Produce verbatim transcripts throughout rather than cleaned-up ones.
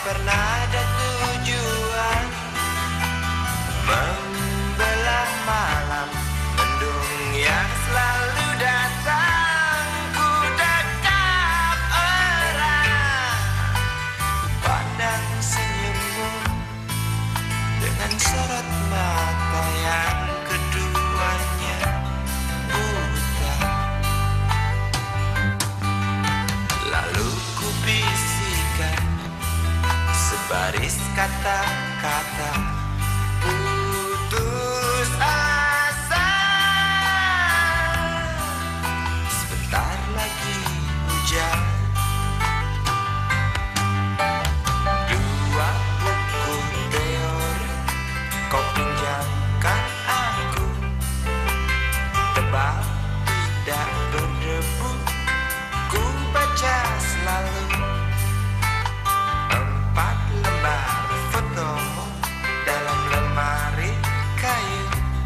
pernah ada tujuan, membelah malam mendung yang selalu datang. Ku dekap erat, ku pandang senyummu dengan sorot mata yang keduanya buta. Lalu ku bisikan sebaris kata-kata putus asa. Sebentar lagi hujan. Dua buku teori kau pinjamkan aku, tebal tidak berdebu, ku baca selalu. Empat lembar fotomu dalam lemari kayu,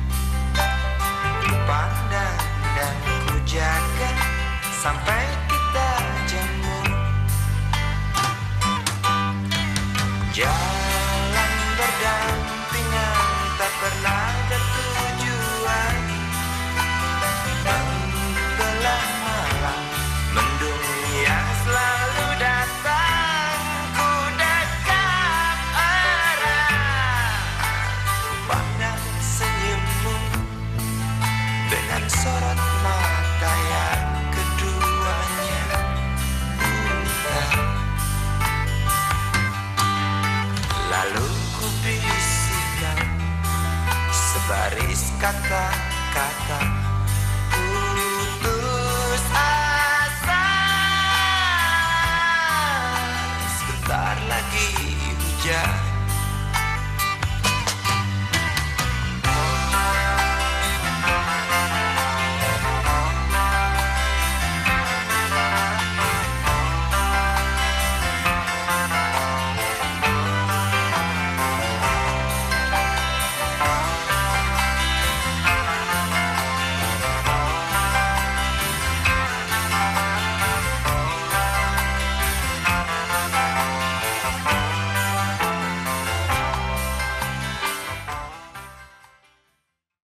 ku pandang dan ku jaga sampai kita jemu. Jalan berdampingan tak pernah ada tujuan, membelah malam mendung yang selalu datang. Ku dekap erat, ku pandang senyummu dengan sorot mata yang keduanya buta. Lalu ku bisikan sebaris kata